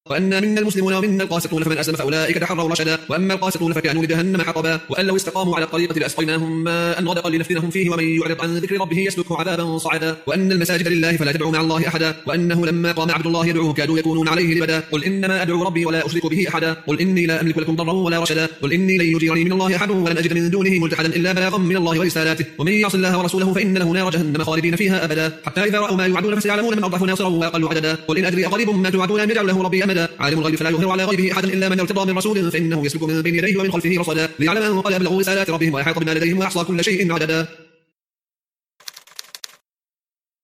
وأن منا المسلمون ومنا القاسطون فمن أسلم فأولئك تحروا رشدا وأما القاسطون فكانوا لجهنم حطبا وأن لو استقاموا على الطريقة لأسقيناهم ماء غدقا لنفتنهم فيه ومن يعرض عن ذكر ربه يسلكه عذابا صعدا وأن المساجد لله فلا تدعوا مع الله أحدا وأنه لما قام عبد الله يدعوه كادوا يكونون عليه لبدا قل إنما أدعو ربي ولا أشرك به أحدا قل إني لا أملك لكم ضرا ولا رشدا قل إني لن يجيرني من الله أحد ولن أجد من دونه ملتحدا إلا بلاغا من الله ورسالاته ومن يعص الله ورسوله فإن له نار جهنم خالدين فيها أبدا حتى إذا رأوا ما يوعدون فسيعلمون من أضعف ناصرا وأقل عددا قل إن أدري أقريب ما توعدون أم يجعل له ربي أمدا عالم الغيب فلا يظهر على غيبه أحدا إلا من ارتضى من رسول فإنه يسلك من بين يديه ومن خلفه رصدا ليعلم أن قد أبلغوا رسالات ربهم وأحاط بما لديهم وأحصى كل شيء عددا.